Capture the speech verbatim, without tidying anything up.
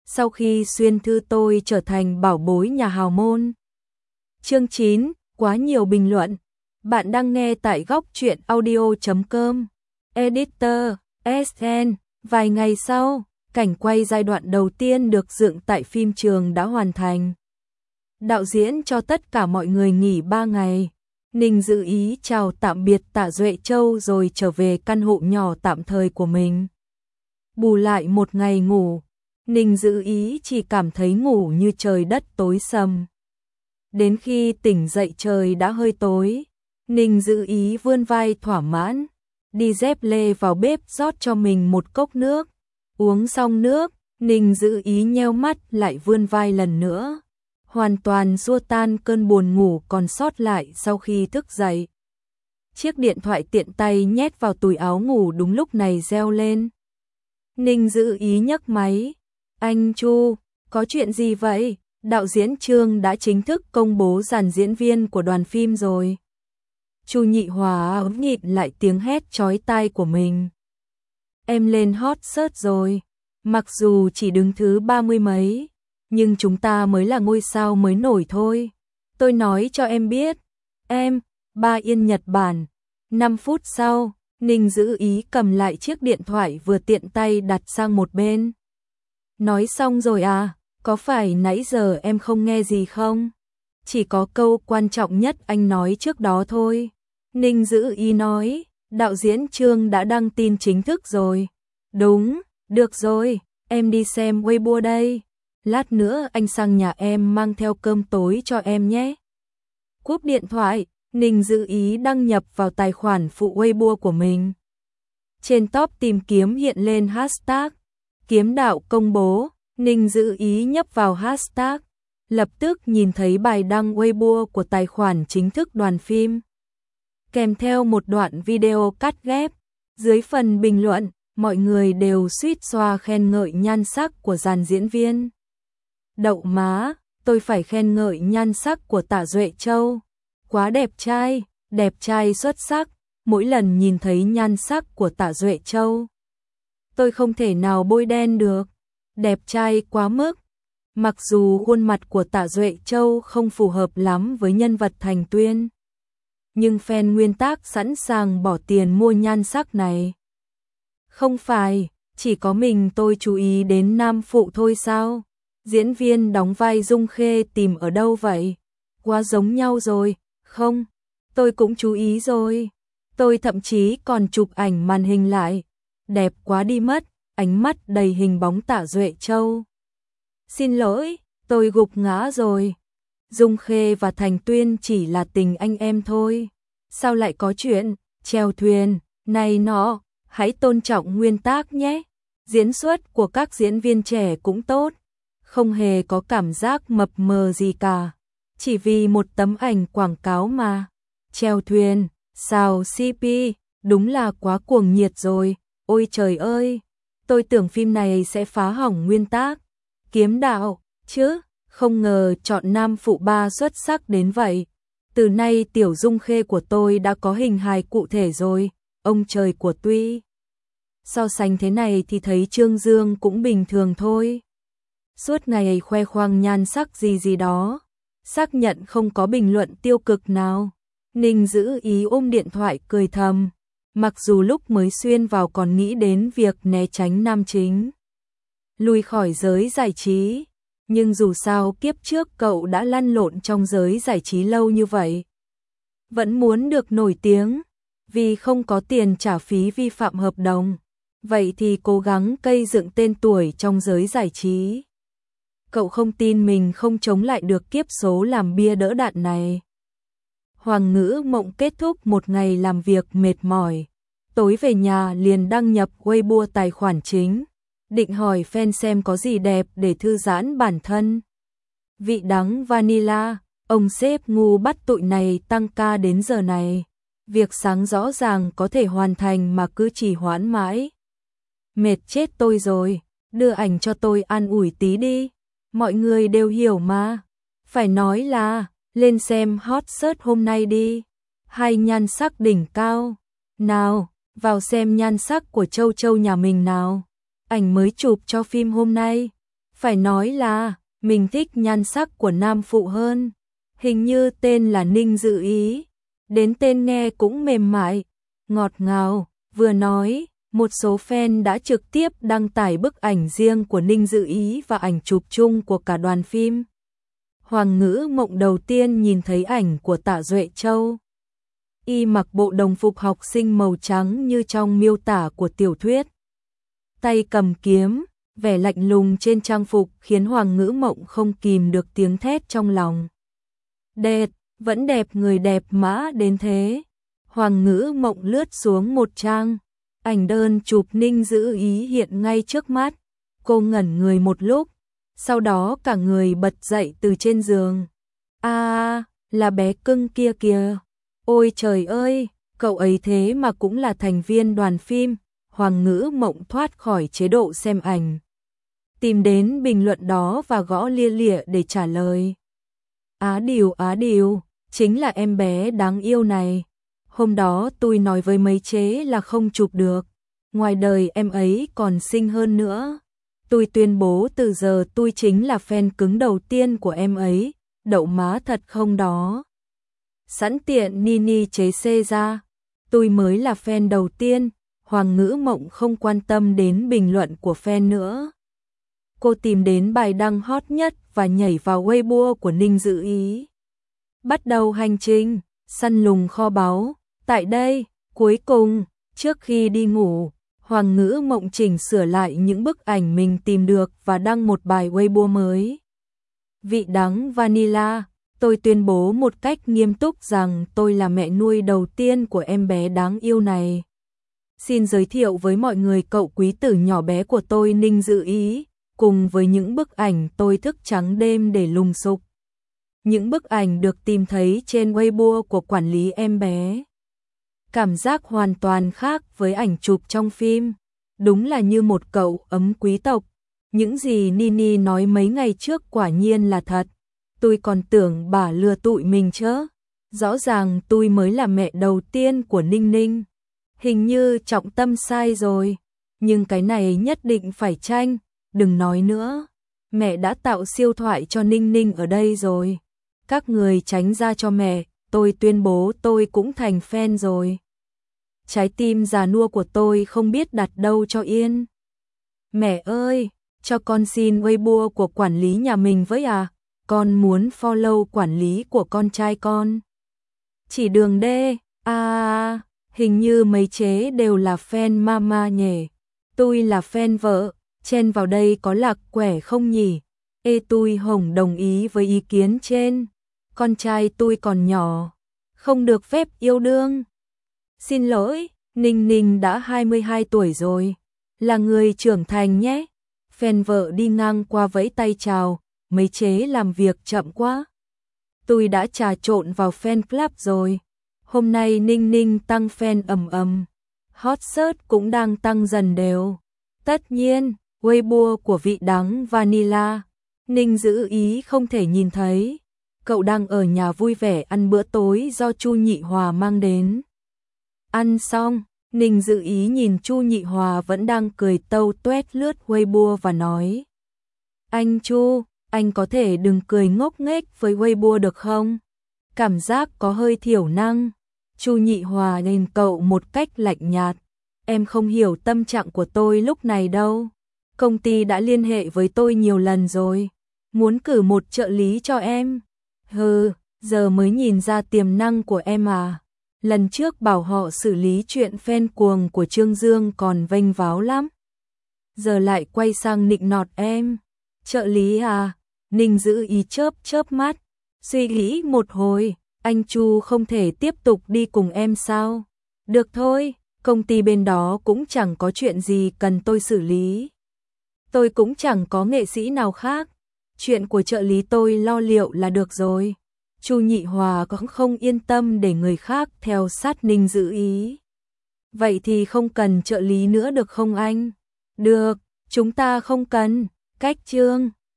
sau khi xuyên thư tôi trở thành bảo bối nhà hào môn. Chương chín, quá nhiều bình luận. Bạn đang nghe tại góc truyện audio chấm com. Editor, ét en. Vài ngày sau, cảnh quay giai đoạn đầu tiên được dựng tại phim trường đã hoàn thành. Đạo diễn cho tất cả mọi người nghỉ ba ngày. Ninh Dư Ý chào tạm biệt Tạ Duệ Châu rồi trở về căn hộ nhỏ tạm thời của mình. Bù lại một ngày ngủ, Ninh Dư Ý chỉ cảm thấy ngủ như trời đất tối sầm. Đến khi tỉnh dậy trời đã hơi tối, Ninh Dư Ý vươn vai thỏa mãn, đi dép lê vào bếp rót cho mình một cốc nước. Uống xong nước, Ninh Dư Ý nheo mắt lại vươn vai lần nữa, hoàn toàn xua tan cơn buồn ngủ còn sót lại sau khi thức dậy. Chiếc điện thoại tiện tay nhét vào túi áo ngủ đúng lúc này reo lên. Ninh Dư Ý nhấc máy. Anh Chu, có chuyện gì vậy? Đạo diễn Trương đã chính thức công bố dàn diễn viên của đoàn phim rồi. Chu Nhị Hòa ấm nhịn lại tiếng hét chói tai của mình. Em lên hot search rồi. Mặc dù chỉ đứng thứ ba mươi mấy, nhưng chúng ta mới là ngôi sao mới nổi thôi. Tôi nói cho em biết. Em, Ba Yên Nhật Bản. năm phút sau, Ninh Dư Ý cầm lại chiếc điện thoại vừa tiện tay đặt sang một bên. Nói xong rồi à, có phải nãy giờ em không nghe gì không? Chỉ có câu quan trọng nhất anh nói trước đó thôi. Ninh Dư Ý nói, đạo diễn Trương đã đăng tin chính thức rồi. Đúng, được rồi, em đi xem Weibo đây. Lát nữa anh sang nhà em mang theo cơm tối cho em nhé. Cúp điện thoại, Ninh Dư Ý đăng nhập vào tài khoản phụ Weibo của mình. Trên top tìm kiếm hiện lên hashtag Kiếm Đạo công bố. Ninh Dư Ý nhấp vào hashtag, lập tức nhìn thấy bài đăng Weibo của tài khoản chính thức đoàn phim, kèm theo một đoạn video cắt ghép. Dưới phần bình luận, mọi người đều suýt xoa khen ngợi nhan sắc của dàn diễn viên. Đậu má, tôi phải khen ngợi nhan sắc của Tạ Duệ Châu. Quá đẹp trai, đẹp trai xuất sắc. Mỗi lần nhìn thấy nhan sắc của Tạ Duệ Châu, tôi không thể nào bôi đen được. Đẹp trai quá mức. Mặc dù khuôn mặt của Tạ Duệ Châu không phù hợp lắm với nhân vật Thành Tuyên, nhưng fan nguyên tác sẵn sàng bỏ tiền mua nhan sắc này. Không phải, chỉ có mình tôi chú ý đến nam phụ thôi sao? Diễn viên đóng vai Dung Khê tìm ở đâu vậy? Quá giống nhau rồi. Không, tôi cũng chú ý rồi. Tôi thậm chí còn chụp ảnh màn hình lại. Đẹp quá đi mất, ánh mắt đầy hình bóng Tạ Duệ Châu. Xin lỗi, tôi gục ngã rồi. Dung Khê và Thành Tuyên chỉ là tình anh em thôi. Sao lại có chuyện chèo thuyền này nọ? Hãy tôn trọng nguyên tắc nhé. Diễn xuất của các diễn viên trẻ cũng tốt, không hề có cảm giác mập mờ gì cả. Chỉ vì một tấm ảnh quảng cáo mà. Chèo thuyền, xào xê pê, đúng là quá cuồng nhiệt rồi. Ôi trời ơi, tôi tưởng phim này sẽ phá hỏng nguyên tắc Kiếm Đạo, chứ không ngờ chọn nam phụ ba xuất sắc đến vậy. Từ nay tiểu Dung Khê của tôi đã có hình hài cụ thể rồi. Ông trời của tuy. So sánh thế này thì thấy Trương Dương cũng bình thường thôi. Suốt ngày khoe khoang nhan sắc gì gì đó. Xác nhận không có bình luận tiêu cực nào. Ninh Dư Ý ôm điện thoại cười thầm. Mặc dù lúc mới xuyên vào còn nghĩ đến việc né tránh nam chính, lùi khỏi giới giải trí, nhưng dù sao kiếp trước cậu đã lăn lộn trong giới giải trí lâu như vậy, vẫn muốn được nổi tiếng. Vì không có tiền trả phí vi phạm hợp đồng, vậy thì cố gắng cây dựng tên tuổi trong giới giải trí. Cậu không tin mình không chống lại được kiếp số làm bia đỡ đạn này. Hoàng Ngữ Mộng kết thúc một ngày làm việc mệt mỏi. Tối về nhà liền đăng nhập Weibo tài khoản chính, định hỏi fan xem có gì đẹp để thư giãn bản thân. Vị đắng vanilla, ông sếp ngu bắt tụi này tăng ca đến giờ này. Việc sáng rõ ràng có thể hoàn thành mà cứ trì hoãn mãi. Mệt chết tôi rồi, đưa ảnh cho tôi an ủi tí đi. Mọi người đều hiểu mà. Phải nói là, lên xem hot search hôm nay đi. Hai nhan sắc đỉnh cao. Nào, vào xem nhan sắc của Châu Châu nhà mình nào. Ảnh mới chụp cho phim hôm nay. Phải nói là, mình thích nhan sắc của nam phụ hơn. Hình như tên là Ninh Dự Ý. Đến tên nghe cũng mềm mại, ngọt ngào. Vừa nói, một số fan đã trực tiếp đăng tải bức ảnh riêng của Ninh Dự Ý và ảnh chụp chung của cả đoàn phim. Hoàng Ngữ Mộng đầu tiên nhìn thấy ảnh của Tạ Duệ Châu. Y mặc bộ đồng phục học sinh màu trắng như trong miêu tả của tiểu thuyết. Tay cầm kiếm, vẻ lạnh lùng trên trang phục khiến Hoàng Ngữ Mộng không kìm được tiếng thét trong lòng. Đẹp, vẫn đẹp người đẹp mã đến thế. Hoàng Ngữ Mộng lướt xuống một trang. Ảnh đơn chụp Ninh Dự Ý hiện ngay trước mắt. Cô ngẩn người một lúc. Sau đó cả người bật dậy từ trên giường. À, là bé cưng kia kìa. Ôi trời ơi, cậu ấy thế mà cũng là thành viên đoàn phim. Hoàng Ngữ Mộng thoát khỏi chế độ xem ảnh. Tìm đến bình luận đó và gõ lia lịa để trả lời. Á điều á điều, chính là em bé đáng yêu này. Hôm đó tôi nói với mấy chế là không chụp được. Ngoài đời em ấy còn xinh hơn nữa. Tôi tuyên bố từ giờ tôi chính là fan cứng đầu tiên của em ấy. Đậu má thật không đó. Sẵn tiện Nini chế xê ra. Tôi mới là fan đầu tiên. Hoàng Ngữ Mộng không quan tâm đến bình luận của fan nữa. Cô tìm đến bài đăng hot nhất và nhảy vào Weibo của Ninh Dự Ý. Bắt đầu hành trình, săn lùng kho báu. Tại đây, cuối cùng, trước khi đi ngủ, Hoàng Ngữ Mộng chỉnh sửa lại những bức ảnh mình tìm được và đăng một bài Weibo mới. Vị đắng vanilla, tôi tuyên bố một cách nghiêm túc rằng tôi là mẹ nuôi đầu tiên của em bé đáng yêu này. Xin giới thiệu với mọi người cậu quý tử nhỏ bé của tôi Ninh Dự Ý, cùng với những bức ảnh tôi thức trắng đêm để lùng sục. Những bức ảnh được tìm thấy trên Weibo của quản lý em bé. Cảm giác hoàn toàn khác với ảnh chụp trong phim. Đúng là như một cậu ấm quý tộc. Những gì Nini nói mấy ngày trước quả nhiên là thật. Tôi còn tưởng bà lừa tụi mình chứ. Rõ ràng tôi mới là mẹ đầu tiên của Ninh Ninh. Hình như trọng tâm sai rồi. Nhưng cái này nhất định phải tranh. Đừng nói nữa. Mẹ đã tạo siêu thoại cho Ninh Ninh ở đây rồi. Các người tránh ra cho mẹ. Tôi tuyên bố tôi cũng thành fan rồi. Trái tim già nua của tôi không biết đặt đâu cho yên. Mẹ ơi, cho con xin Weibo của quản lý nhà mình với à. Con muốn follow quản lý của con trai con. Chỉ đường D. À, hình như mấy chế đều là fan mama nhỉ. Tôi là fan vợ. Chen vào đây có lạc quẻ không nhỉ? Ê tôi hồng đồng ý với ý kiến trên. Con trai tôi còn nhỏ. Không được phép yêu đương. Xin lỗi, Ninh Ninh đã hai mươi hai tuổi rồi. Là người trưởng thành nhé. Fan vợ đi ngang qua vẫy tay chào. Mấy chế làm việc chậm quá. Tôi đã trà trộn vào fan club rồi. Hôm nay Ninh Ninh tăng fan ầm ầm. Hot search cũng đang tăng dần đều. Tất nhiên, Weibo của vị đắng vanilla. Ninh Dự Ý không thể nhìn thấy. Cậu đang ở nhà vui vẻ ăn bữa tối do Chu Nhị Hòa mang đến. Ăn xong, Ninh Dự Ý nhìn Chu Nhị Hòa vẫn đang cười tâu tuét lướt Weibo và nói. Anh Chu, anh có thể đừng cười ngốc nghếch với Weibo được không? Cảm giác có hơi thiểu năng. Chu Nhị Hòa nhìn cậu một cách lạnh nhạt. Em không hiểu tâm trạng của tôi lúc này đâu. Công ty đã liên hệ với tôi nhiều lần rồi. Muốn cử một trợ lý cho em. Hừ, giờ mới nhìn ra tiềm năng của em à. Lần trước bảo họ xử lý chuyện fan cuồng của Trương Dương còn vênh váo lắm. Giờ lại quay sang nịnh nọt em. Trợ lý à? Ninh Dự Ý chớp chớp mắt. Suy nghĩ một hồi, anh Chu không thể tiếp tục đi cùng em sao? Được thôi, công ty bên đó cũng chẳng có chuyện gì cần tôi xử lý. Tôi cũng chẳng có nghệ sĩ nào khác. Chuyện của trợ lý tôi lo liệu là được rồi. Chu Nhị Hòa cũng không yên tâm để người khác theo sát Ninh Dự Ý. Vậy thì không cần trợ lý nữa được không anh? Được, chúng ta không cần. Cách chương